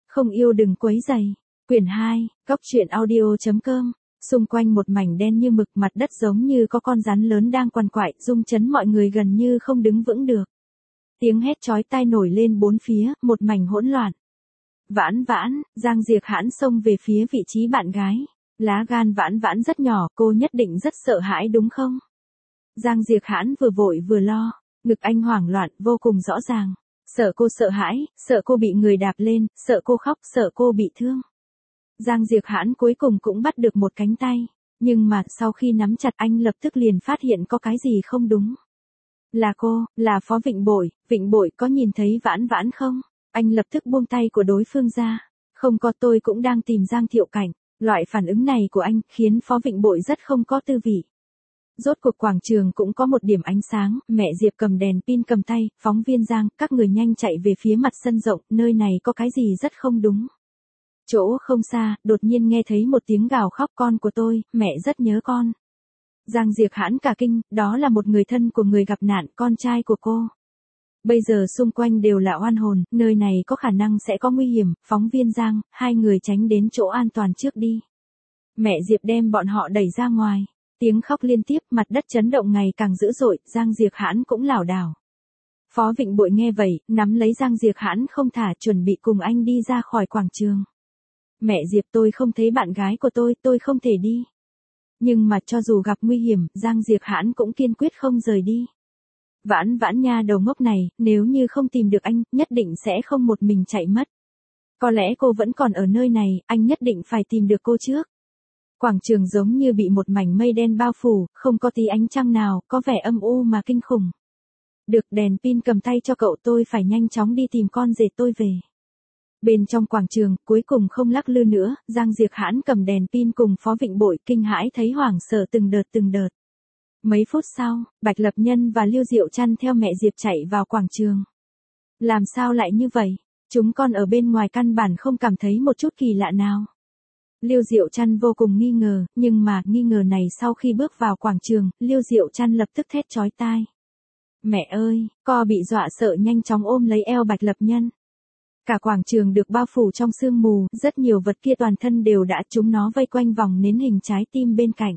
Không yêu đừng quấy rầy. Quyển 2, Góc truyện audio.com. Xung quanh một mảnh đen như mực, mặt đất giống như có con rắn lớn đang quằn quại, rung chấn mọi người gần như không đứng vững được. Tiếng hét chói tai nổi lên bốn phía, một mảnh hỗn loạn. Vãn Vãn, Giang Diệp Hãn xông về phía vị trí bạn gái. Lá gan Vãn Vãn rất nhỏ, cô nhất định rất sợ hãi đúng không? Giang Diệp Hãn vừa vội vừa lo, ngực anh hoảng loạn vô cùng rõ ràng. Sợ cô sợ hãi, sợ cô bị người đạp lên, sợ cô khóc, sợ cô bị thương. Giang Diệp Hãn cuối cùng cũng bắt được một cánh tay, nhưng mà sau khi nắm chặt anh lập tức liền phát hiện có cái gì không đúng. Là cô, là Phó Vịnh Bội có nhìn thấy Vãn Vãn không? Anh lập tức buông tay của đối phương ra. Không có, tôi cũng đang tìm Giang Thiệu Cảnh. Loại phản ứng này của anh khiến Phó Vịnh Bội rất không có tư vị. Rốt cuộc quảng trường cũng có một điểm ánh sáng, mẹ Diệp cầm đèn pin cầm tay, phóng viên Giang, các người nhanh chạy về phía mặt sân rộng, nơi này có cái gì rất không đúng. Chỗ không xa, đột nhiên nghe thấy một tiếng gào khóc, con của tôi, mẹ rất nhớ con. Giang Diệp Hãn cả kinh, đó là một người thân của người gặp nạn, con trai của cô. Bây giờ xung quanh đều là oan hồn, nơi này có khả năng sẽ có nguy hiểm, phóng viên Giang, hai người tránh đến chỗ an toàn trước đi. Mẹ Diệp đem bọn họ đẩy ra ngoài, tiếng khóc liên tiếp, mặt đất chấn động ngày càng dữ dội, Giang Diệp Hãn cũng lảo đảo. Phó Vịnh Bội nghe vậy, nắm lấy Giang Diệp Hãn không thả, chuẩn bị cùng anh đi ra khỏi quảng trường. Mẹ Diệp, tôi không thấy bạn gái của tôi không thể đi. Nhưng mà cho dù gặp nguy hiểm, Giang Diệp Hãn cũng kiên quyết không rời đi. Vãn Vãn nha đầu ngốc này, nếu như không tìm được anh, nhất định sẽ không một mình chạy mất. Có lẽ cô vẫn còn ở nơi này, anh nhất định phải tìm được cô trước. Quảng trường giống như bị một mảnh mây đen bao phủ, không có tí ánh trăng nào, có vẻ âm u mà kinh khủng. Được, đèn pin cầm tay cho cậu, tôi phải nhanh chóng đi tìm con rể tôi về. Bên trong quảng trường, cuối cùng không lắc lư nữa, Giang Diệp Hãn cầm đèn pin cùng Phó Vịnh Bội, kinh hãi thấy hoảng sợ từng đợt. Mấy phút sau, Bạch Lập Nhân và Lưu Diệu Trăn theo mẹ Diệp chạy vào quảng trường. Làm sao lại như vậy? Chúng con ở bên ngoài căn bản không cảm thấy một chút kỳ lạ nào. Lưu Diệu Trăn vô cùng nghi ngờ, nhưng mà nghi ngờ này sau khi bước vào quảng trường, Lưu Diệu Trăn lập tức thét chói tai. Mẹ ơi, co bị dọa sợ nhanh chóng ôm lấy eo Bạch Lập Nhân. Cả quảng trường được bao phủ trong sương mù, rất nhiều vật kia toàn thân đều đã chúng nó vây quanh vòng nến hình trái tim bên cạnh.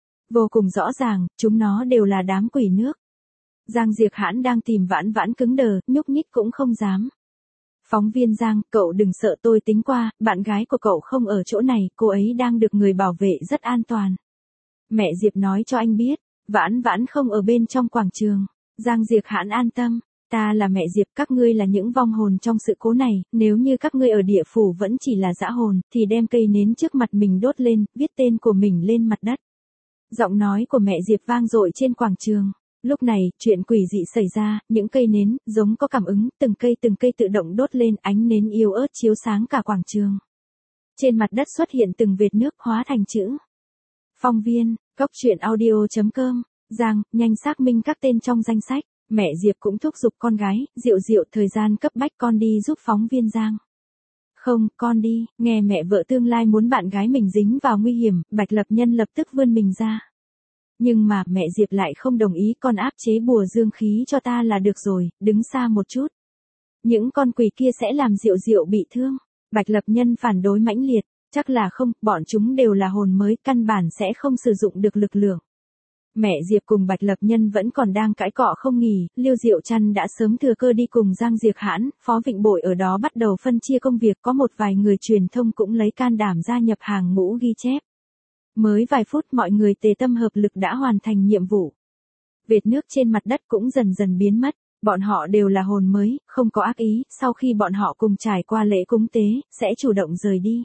Vô cùng rõ ràng, chúng nó đều là đám quỷ nước. Giang Diệp Hãn đang tìm Vãn Vãn cứng đờ, nhúc nhích cũng không dám. Phóng viên Giang, cậu đừng sợ, tôi tính qua, bạn gái của cậu không ở chỗ này, cô ấy đang được người bảo vệ rất an toàn. Mẹ Diệp nói cho anh biết, Vãn Vãn không ở bên trong quảng trường. Giang Diệp Hãn an tâm, ta là mẹ Diệp, các ngươi là những vong hồn trong sự cố này, nếu như các ngươi ở địa phủ vẫn chỉ là dã hồn, thì đem cây nến trước mặt mình đốt lên, viết tên của mình lên mặt đất. Giọng nói của mẹ Diệp vang dội trên quảng trường. Lúc này, chuyện quỷ dị xảy ra, những cây nến, giống có cảm ứng, từng cây tự động đốt lên, ánh nến yếu ớt chiếu sáng cả quảng trường. Trên mặt đất xuất hiện từng vệt nước hóa thành chữ. Phóng viên, Góc truyện audio.com, Giang, nhanh xác minh các tên trong danh sách. Mẹ Diệp cũng thúc giục con gái, Diệu, thời gian cấp bách con đi giúp phóng viên Giang. Không, con đi, nghe mẹ vợ tương lai muốn bạn gái mình dính vào nguy hiểm, Bạch Lập Nhân lập tức vươn mình ra. Nhưng mà mẹ Diệp lại không đồng ý, con áp chế bùa dương khí cho ta là được rồi, đứng xa một chút. Những con quỷ kia sẽ làm Diệu bị thương. Bạch Lập Nhân phản đối mãnh liệt, chắc là không, bọn chúng đều là hồn mới, căn bản sẽ không sử dụng được lực lượng. Mẹ Diệp cùng Bạch Lập Nhân vẫn còn đang cãi cọ không nghỉ, Lưu Diệu Trăn đã sớm thừa cơ đi cùng Giang Diệp Hãn, Phó Vịnh Bội ở đó bắt đầu phân chia công việc, có một vài người truyền thông cũng lấy can đảm gia nhập hàng ngũ ghi chép. Mới vài phút mọi người tề tâm hợp lực đã hoàn thành nhiệm vụ. Vệt nước trên mặt đất cũng dần dần biến mất, bọn họ đều là hồn mới, không có ác ý, sau khi bọn họ cùng trải qua lễ cúng tế, sẽ chủ động rời đi.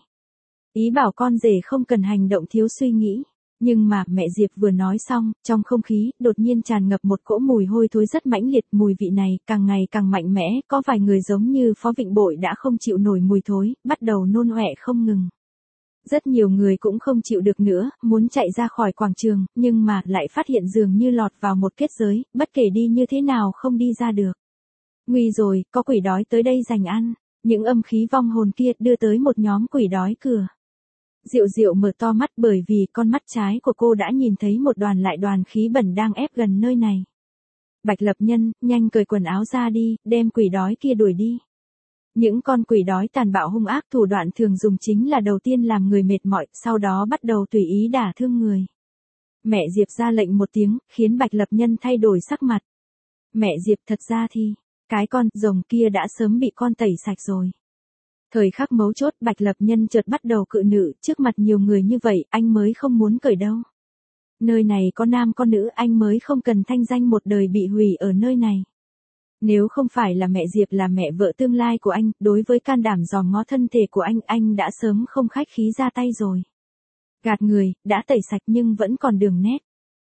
Ý bảo con rể không cần hành động thiếu suy nghĩ. Nhưng mà mẹ Diệp vừa nói xong, trong không khí đột nhiên tràn ngập một cỗ mùi hôi thối rất mãnh liệt, mùi vị này càng ngày càng mạnh mẽ, có vài người giống như Phó Vịnh Bội đã không chịu nổi mùi thối, bắt đầu nôn ọe không ngừng. Rất nhiều người cũng không chịu được nữa, muốn chạy ra khỏi quảng trường, nhưng mà lại phát hiện dường như lọt vào một kết giới, bất kể đi như thế nào không đi ra được. Nguy rồi, có quỷ đói tới đây giành ăn. Những âm khí vong hồn kia đưa tới một nhóm quỷ đói cửa. Diệu mở to mắt bởi vì con mắt trái của cô đã nhìn thấy một đoàn khí bẩn đang ép gần nơi này. Bạch Lập Nhân, nhanh cởi quần áo ra đi, đem quỷ đói kia đuổi đi. Những con quỷ đói tàn bạo hung ác thủ đoạn thường dùng chính là đầu tiên làm người mệt mỏi, sau đó bắt đầu tùy ý đả thương người. Mẹ Diệp ra lệnh một tiếng, khiến Bạch Lập Nhân thay đổi sắc mặt. Mẹ Diệp, thật ra thì, cái con rồng kia đã sớm bị con tẩy sạch rồi. Thời khắc mấu chốt Bạch Lập Nhân chợt bắt đầu cự nữ, trước mặt nhiều người như vậy anh mới không muốn cởi đâu. Nơi này có nam có nữ, anh mới không cần thanh danh một đời bị hủy ở nơi này. Nếu không phải là mẹ Diệp là mẹ vợ tương lai của anh, đối với can đảm dòm ngó thân thể của anh đã sớm không khách khí ra tay rồi. Gạt người, đã tẩy sạch nhưng vẫn còn đường nét.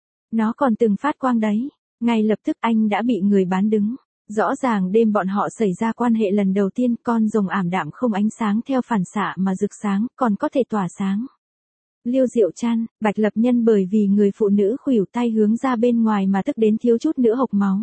Nó còn từng phát quang đấy. Ngay lập tức anh đã bị người bán đứng. Rõ ràng đêm bọn họ xảy ra quan hệ lần đầu tiên, con rồng ảm đạm không ánh sáng theo phản xạ mà rực sáng, còn có thể tỏa sáng. Liêu Diệu Trăn, Bạch Lập Nhân bởi vì người phụ nữ khuỷu tay hướng ra bên ngoài mà tức đến thiếu chút nữa hộc máu.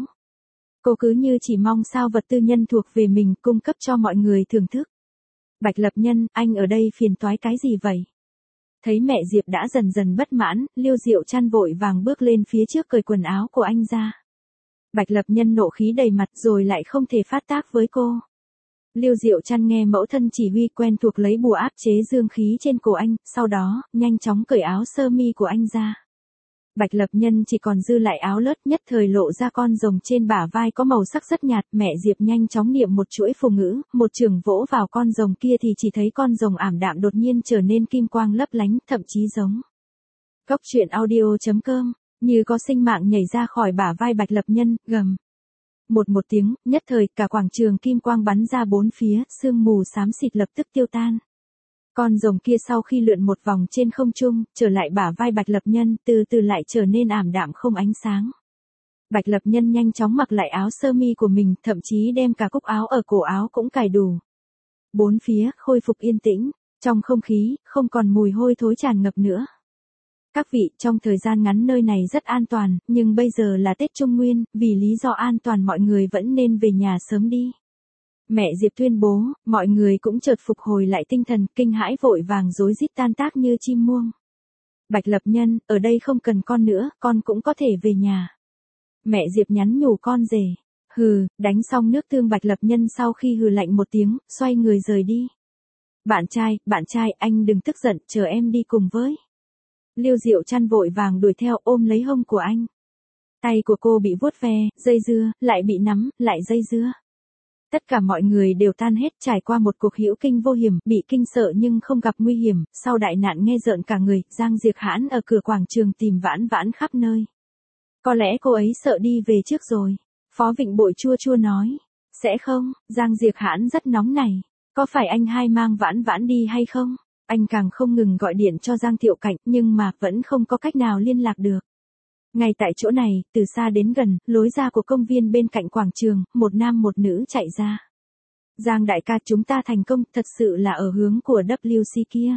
Cô cứ như chỉ mong sao vật tư nhân thuộc về mình cung cấp cho mọi người thưởng thức. Bạch Lập Nhân, anh ở đây phiền toái cái gì vậy? Thấy mẹ Diệp đã dần dần bất mãn, Liêu Diệu Trăn vội vàng bước lên phía trước cởi quần áo của anh ra. Bạch Lập Nhân nộ khí đầy mặt rồi lại không thể phát tác với cô. Liêu Diệu Trăn nghe mẫu thân chỉ huy quen thuộc lấy bùa áp chế dương khí trên cổ anh, sau đó, nhanh chóng cởi áo sơ mi của anh ra. Bạch Lập Nhân chỉ còn dư lại áo lót, nhất thời lộ ra con rồng trên bả vai có màu sắc rất nhạt, mẹ Diệp nhanh chóng niệm một chuỗi phù ngữ, một chưởng vỗ vào con rồng kia thì chỉ thấy con rồng ảm đạm đột nhiên trở nên kim quang lấp lánh, thậm chí giống. Góc truyện audio.com, như có sinh mạng nhảy ra khỏi bả vai Bạch Lập Nhân, gầm. Một tiếng, nhất thời cả quảng trường kim quang bắn ra bốn phía, sương mù xám xịt lập tức tiêu tan. Con rồng kia sau khi lượn một vòng trên không trung, trở lại bả vai Bạch Lập Nhân, từ từ lại trở nên ảm đạm không ánh sáng. Bạch Lập Nhân nhanh chóng mặc lại áo sơ mi của mình, thậm chí đem cả cúc áo ở cổ áo cũng cài đủ. Bốn phía khôi phục yên tĩnh, trong không khí không còn mùi hôi thối tràn ngập nữa. Các vị, trong thời gian ngắn nơi này rất an toàn, nhưng bây giờ là Tết Trung Nguyên, vì lý do an toàn mọi người vẫn nên về nhà sớm đi. Mẹ Diệp tuyên bố, mọi người cũng chợt phục hồi lại tinh thần, kinh hãi vội vàng rối rít tan tác như chim muông. Bạch Lập Nhân, ở đây không cần con nữa, con cũng có thể về nhà. Mẹ Diệp nhắn nhủ con rể. Hừ, đánh xong nước tương Bạch Lập Nhân sau khi hừ lạnh một tiếng, xoay người rời đi. Bạn trai, anh đừng tức giận, chờ em đi cùng với. Liêu Diệu Trăn vội vàng đuổi theo ôm lấy hông của anh. Tay của cô bị vuốt ve, dây dưa, lại bị nắm, lại dây dưa. Tất cả mọi người đều tan hết, trải qua một cuộc hữu kinh vô hiểm, bị kinh sợ nhưng không gặp nguy hiểm, sau đại nạn nghe rợn cả người, Giang Diệp Hãn ở cửa quảng trường tìm vãn vãn khắp nơi. Có lẽ cô ấy sợ đi về trước rồi. Phó Vịnh Bội chua chua nói. Sẽ không, Giang Diệp Hãn rất nóng này. Có phải anh hai mang vãn vãn đi hay không? Anh càng không ngừng gọi điện cho Giang Thiệu Cảnh, nhưng mà vẫn không có cách nào liên lạc được. Ngay tại chỗ này, từ xa đến gần, lối ra của công viên bên cạnh quảng trường, một nam một nữ chạy ra. Giang đại ca, chúng ta thành công, thật sự là ở hướng của WC kia.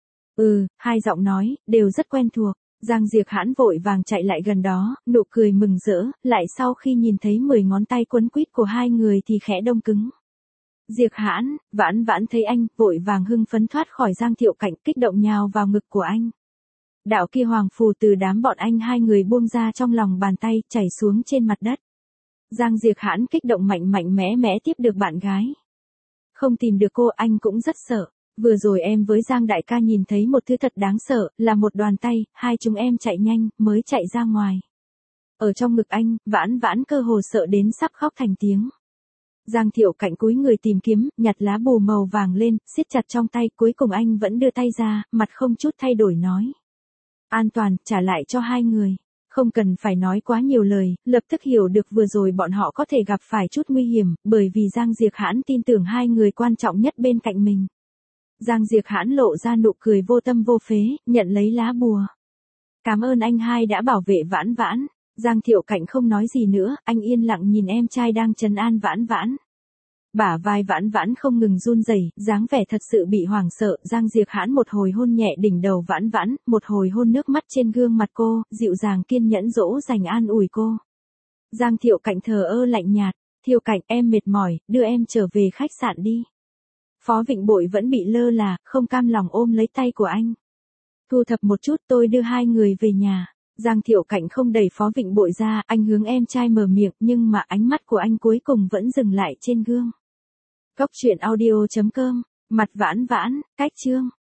Hai giọng nói, đều rất quen thuộc. Giang Diệp Hãn vội vàng chạy lại gần đó, nụ cười mừng rỡ, lại sau khi nhìn thấy 10 ngón tay quấn quýt của hai người thì khẽ đông cứng. Diệp Hãn, vãn vãn thấy anh, vội vàng hưng phấn thoát khỏi Giang Thiệu Cảnh, kích động nhào vào ngực của anh. Đạo kia hoàng phù từ đám bọn anh hai người buông ra trong lòng bàn tay, chảy xuống trên mặt đất. Giang Diệp Hãn kích động mạnh mẽ tiếp được bạn gái. Không tìm được cô, anh cũng rất sợ. Vừa rồi em với Giang đại ca nhìn thấy một thứ thật đáng sợ, là một đoàn tay, hai chúng em chạy nhanh, mới chạy ra ngoài. Ở trong ngực anh, vãn vãn cơ hồ sợ đến sắp khóc thành tiếng. Giang Thiệu Cảnh cúi người tìm kiếm, nhặt lá bùa màu vàng lên, siết chặt trong tay, cuối cùng anh vẫn đưa tay ra, mặt không chút thay đổi nói. An toàn, trả lại cho hai người. Không cần phải nói quá nhiều lời, lập tức hiểu được vừa rồi bọn họ có thể gặp phải chút nguy hiểm, bởi vì Giang Diệp Hãn tin tưởng hai người quan trọng nhất bên cạnh mình. Giang Diệp Hãn lộ ra nụ cười vô tâm vô phế, nhận lấy lá bùa. Cảm ơn anh hai đã bảo vệ vãn vãn. Giang Thiệu Cảnh không nói gì nữa, anh yên lặng nhìn em trai đang trấn an vãn vãn. Bả vai vãn vãn không ngừng run rẩy, dáng vẻ thật sự bị hoảng sợ. Giang Diệp Hãn một hồi hôn nhẹ đỉnh đầu vãn vãn, một hồi hôn nước mắt trên gương mặt cô, dịu dàng kiên nhẫn dỗ dành an ủi cô. Giang Thiệu Cảnh thờ ơ lạnh nhạt. Thiệu Cảnh, em mệt mỏi, đưa em trở về khách sạn đi. Phó Vịnh Bội vẫn bị lơ là, không cam lòng ôm lấy tay của anh. Thu thập một chút, tôi đưa hai người về nhà. Giang Thiệu Cảnh không đẩy Phó Vịnh Bội ra, anh hướng em trai mở miệng, nhưng mà ánh mắt của anh cuối cùng vẫn dừng lại trên gương. Cốc truyện audio.com, mặt vãn vãn, cách chương.